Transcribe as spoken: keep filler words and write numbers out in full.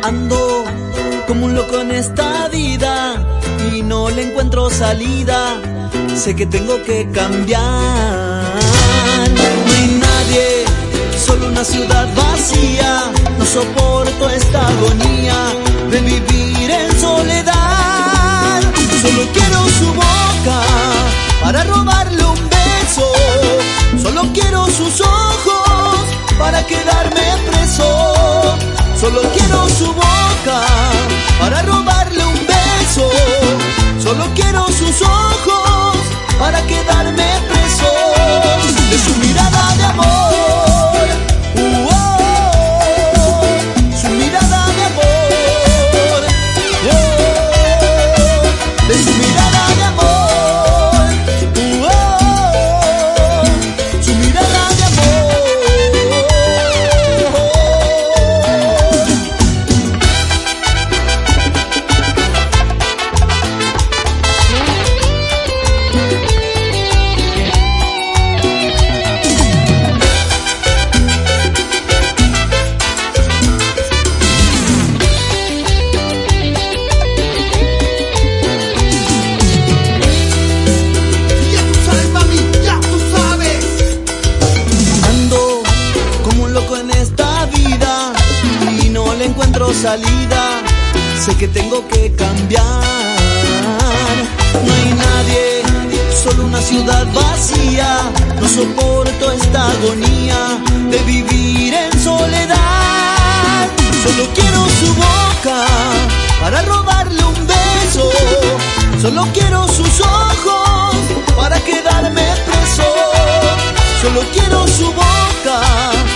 Ando como un loco en esta vida y no le encuentro salida. Sé que tengo que cambiar. No hay nadie, solo una ciudad vacía. No soporto esta agonía de vivir en soledad. Solo quiero su boca para robarle un beso. Solo quiero sus ojos para quedarme preso. Solo quiero su boca para robarle un beso. Solo quiero sus ojos para quedarme preso de su mirada de amor. Uh, oh, su mirada de amor. Oh, de su mirada de amor. Uh, oh, su mirada de amor. Encuentro salida, sé que tengo que cambiar. No hay nadie, solo una ciudad vacía. No soporto esta agonía de vivir en soledad. Solo quiero su boca para robarle un beso. Solo quiero sus ojos para quedarme preso. Solo quiero su boca